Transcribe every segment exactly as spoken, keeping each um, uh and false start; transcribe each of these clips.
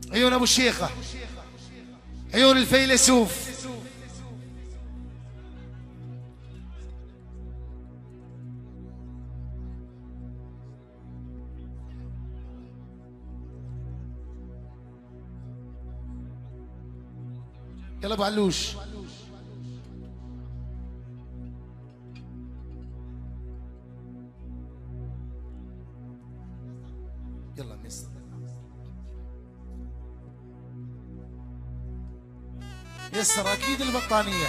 عيون ابو الشيخة، عيون الفيلسوف، يلا ابو علوش. يلا مس يسر اكيد البطانية.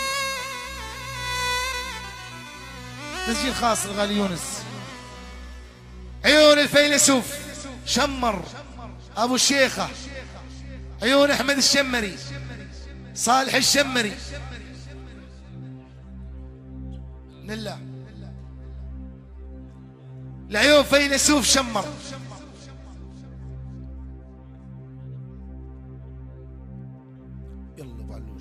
تسجيل خاص لغالي يونس. عيون الفيلسوف شمر ابو الشيخة، عيون احمد الشمري، صالح الشمري. من الله العيون فيلسوف شمر. يلا ابو علوش.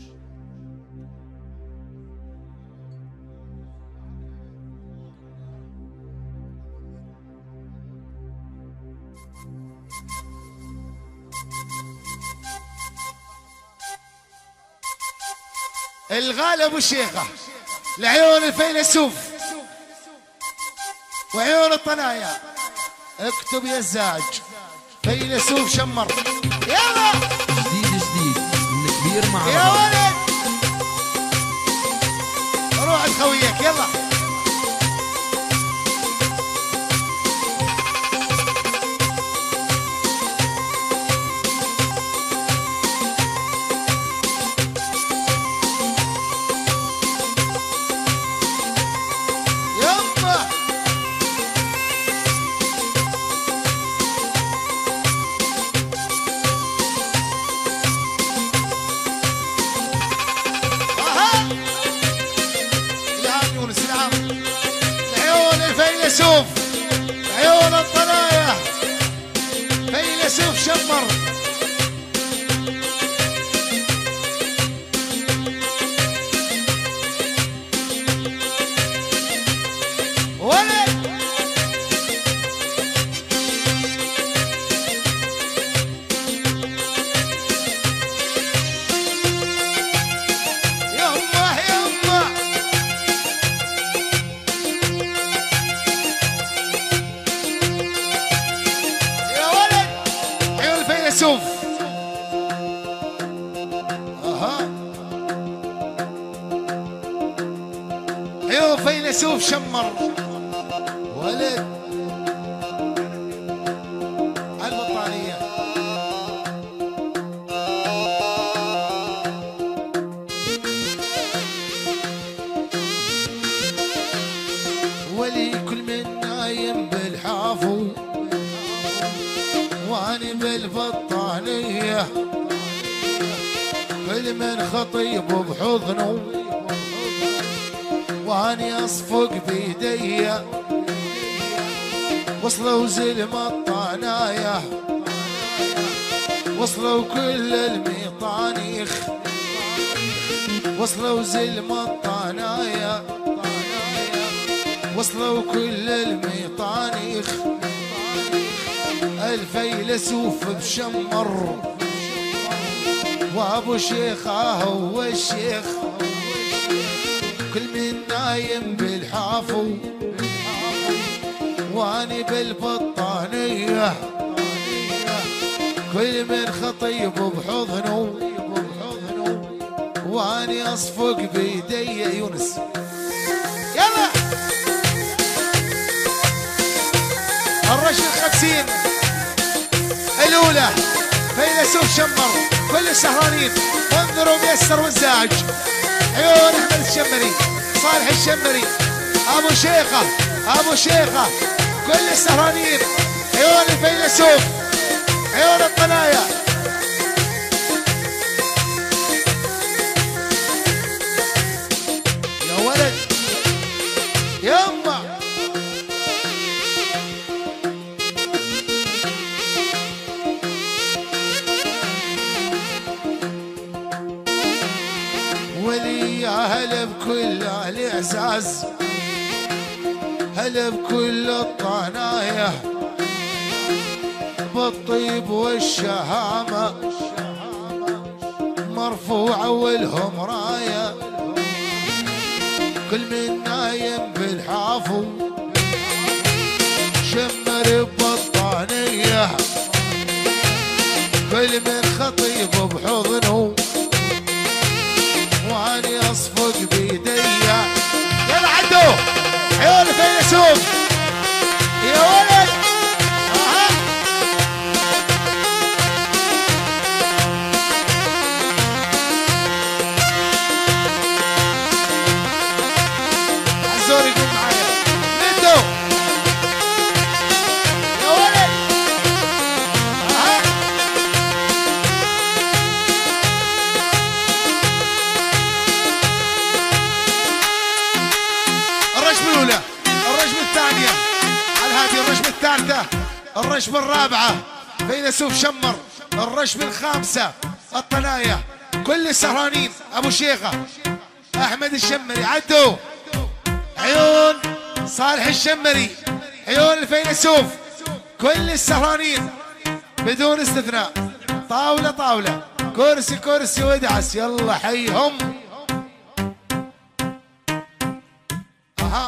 الغالي ابو الشيخة، العيون الفيلسوف وعيون الطنايا. اكتب يا الزاج فيلسوف شمر. يلا جديد جديد من كبير مع يا ولد روح لخويك. يلا فيلسوف، عيون الطنايا فيلسوف شمر. ولد يمه يمه فيلسوف. اها عيون فيلسوف شمر. ولد البطانية. ولي كل من نايم بالحافو واني بالبطانية، كل من خطيب بحضنه واني اصفق بيديا. وصلوا زلم الطنايا، وصلوا كل الميطانيخ، وصلوا زلم الطنايا، وصلوا كل الميطانيخ. الفيلسوف بشمر وابو شيخة هو الشيخ، كل من نايم بالحافو واني بالبطانية، كل من خطيب بحضنه واني اصفق بيدي. يونس يلا الرش الخمسين الأولى فيلسوف شمر. كل السهرانين انظروا ميسر والزاج. عيون أحمد الشمري، صالح الشمري، أبو شيخة أبو شيخة. كل السهرانين عيون الفيلسوف، عيون القنايا. يا ولد يما ولي هلا بكل الاعزاز، هلا بكل الطنايا، بالطيب والشهامة مرفوعة والهم راية، كل من نايم بالحافو شمر ببطانية، كل من خطيب بحضنه واني اصفق بيديا. يلا عدو عيون فيلسوف يا ولد. اها عزوري يقول معايا ندو يا ولد. اها الرشمة الأولى، الرشمة الثانية على هذه، الرشمة الثالثة، الرشمة الرابعة فيلسوف شمر، الرشمة الخامسة الطناية. كل السهرانين أبو شيخة أحمد الشمري عدوا عيون صالح الشمري، عيون الفيلسوف، كل السهرانين بدون استثناء، طاولة طاولة، كرسي كرسي وادعس. يلا حيهم. اها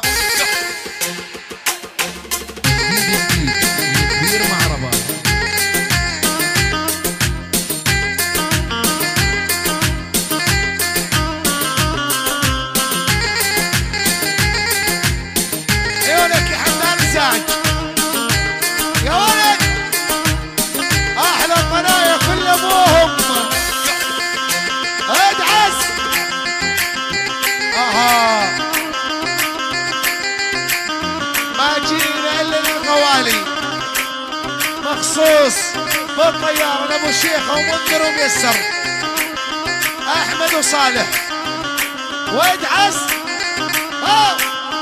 كبير معربة. عيونك يا حمام الزاج يا ولد. احلى القنايا كل ابوهم ادعس. اها ما جينا الا للقوالي مخصوص بالطيارة لابو شيخة ومنذر وميسر احمد وصالح وادعس. ها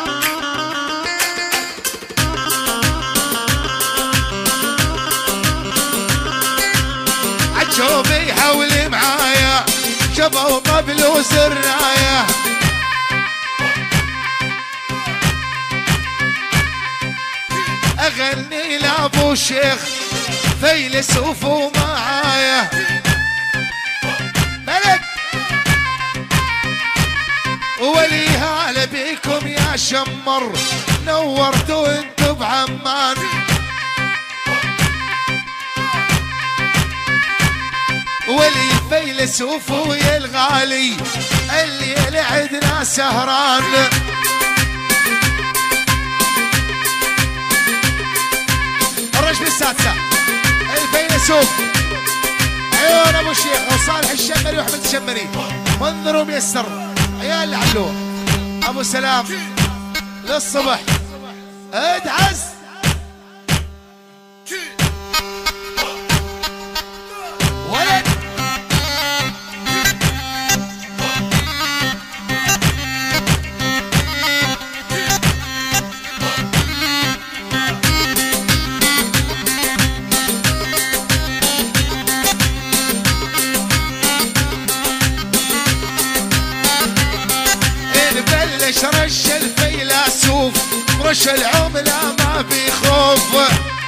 عجوبي حولي معايا شبه طبل وسرايا، اغني لابو شيخ فيلسوف ومعايا بلد ولي. هلا بيكم يا شمر نورتوا انتو بعمان، ولي فيلسوف ويا الغالي اللي عدنا سهران. الرشمة السادسة الفيلسوف عيون ابو شيخ وصالح الشمري واحمد الشمري منذر وميسر عيال العلو ابو سلام للصبح ادعس. ولد رش الفيلسوف رش العملة ما بيخوف،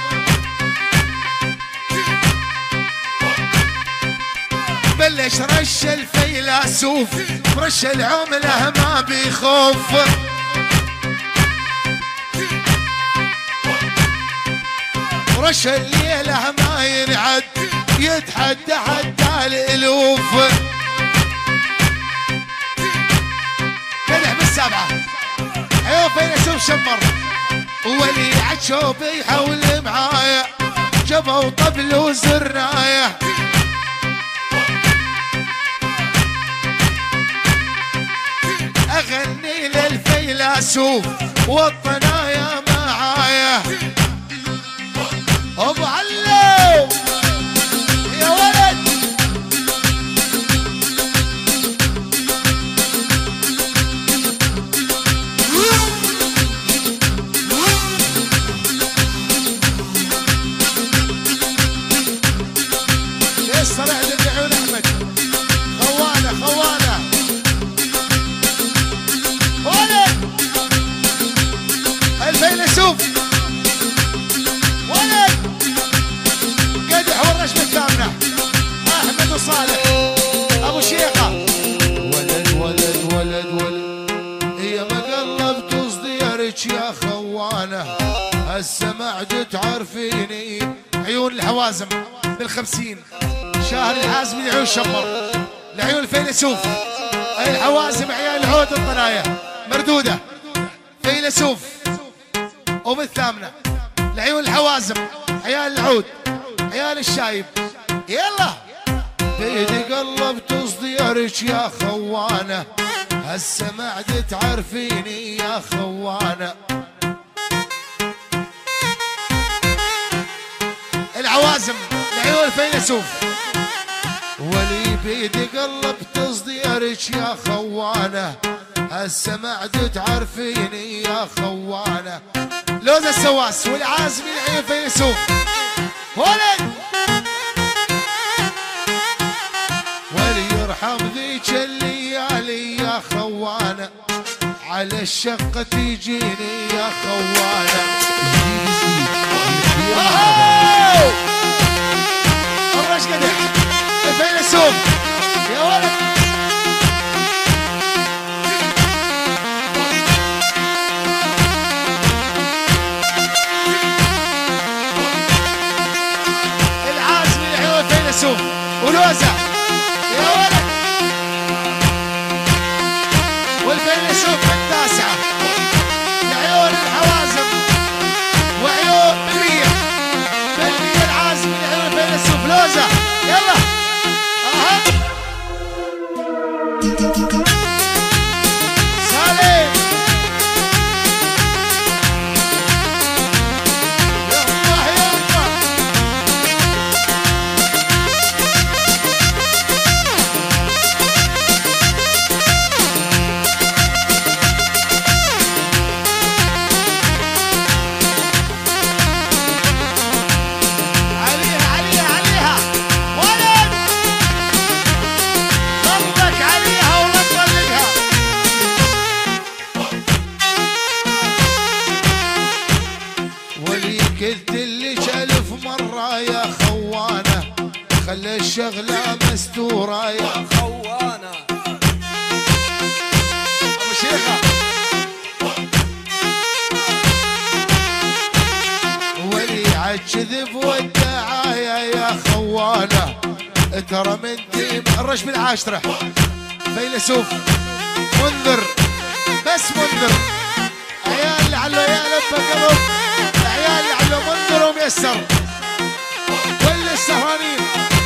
بلش رش الفيلسوف رش العملة ما بيخوف، رش الليلة ما ينعد يتحدى حتى الالوف. بالسابعة عيون فيلسوف شمر ولي عجوبي حول معايا جبهة طبل وزرناية، اغني للفيلسوف والطنايا معايا. ابو علو يا ولد صرع للعيون احمد خوانه خوانه ولد سمعت تعرفيني. عيون الحوازم بالخمسين، شاهر الحازمي لعيون شمر، لعيون الفيلسوف الحوازم، عيال العود الطنايا مردودة فيلسوف. وبالثامنة لعيون الحوازم عيال العود عيال الشايب. يلا بيدي قلب تصديرك يا خوانة، هسه ما عاد تعرفيني يا خوانة. العوازم لعيون الفيلسوف، ولي بيدي قلب تصديرك يا خوانة، هسه ما عاد تعرفيني يا خوانة. لوز السواس والعازمي لعيون الفيلسوف. ولد ولي يرحم ذيك الليالي يا خوانة، على الشقة تجيني يا خوانة. الرش قدح الفيلسوف يا ولد. العازمي لعيون الفيلسوف ولوزة يا ولد. والفيلسوف التاسعة لعيون الحوازم وعيون بالمية بالمية. العازمي لعيون الفيلسوف لوزة. يلا اها سالم يا الله يا الله. عليها عليها عليها ولد، ضربك عليها ولا تطلقها. ولي قلت لك ألف مرة يا خوانة، خلي الشغلة مستورة يا خوانة. أبو شيخة. ولي عالكذب والدعاية يا خوانة، ترى من ديم الرش بالعاشرة. فيلسوف منذر بس منذر، عيال اللي علو يا لفة قلب، عيال اللي علو منذر وميسر. كل السهرانين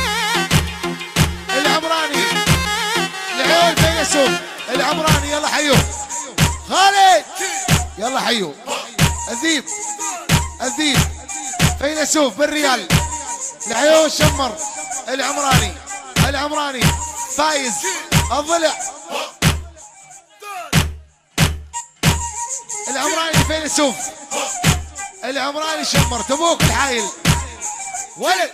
العمراني لعيون فيلسوف العمراني. يلا حيوه خالد، يلا حيوه الذيب الذيب فيلسوف بالريال لعيون شمر العمراني العمراني فايز الضلع العمراني فيلسوف العمراني شمر تبوك الحايل ولد.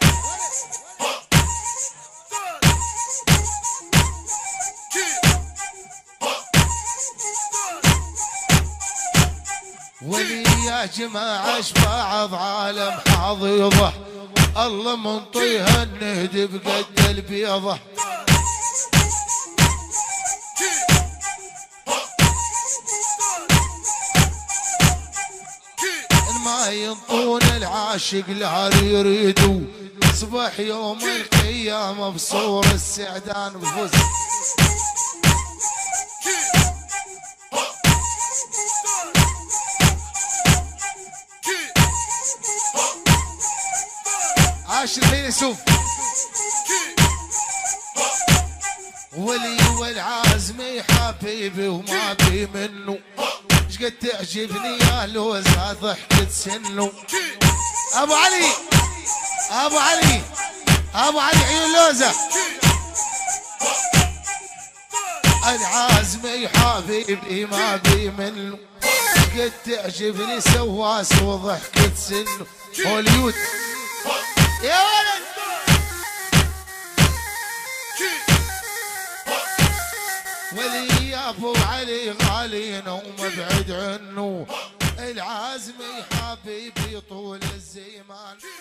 ولي يا جماعة بعض عالم حاضيضه، الله منطيها النهد بقد البيضه. ما ينطون العاشق لا يريدوا، صبح يوم القيامة بصور السعدان بفوز. عاش الفيلسوف ولي والعازمي حبيبي وما بي منه، شقد تعجبني يا لوزة ضحكة سنه. ابو علي ابو علي ابو علي عيون لوزة العازمي حبيبي ما بي منه، شقد تعجبني سواس وضحكة سنه. هوليود يا ولد ولي يا ابو علي غالينا ومبعد عنه، العازمي حبيبي طول الزمان.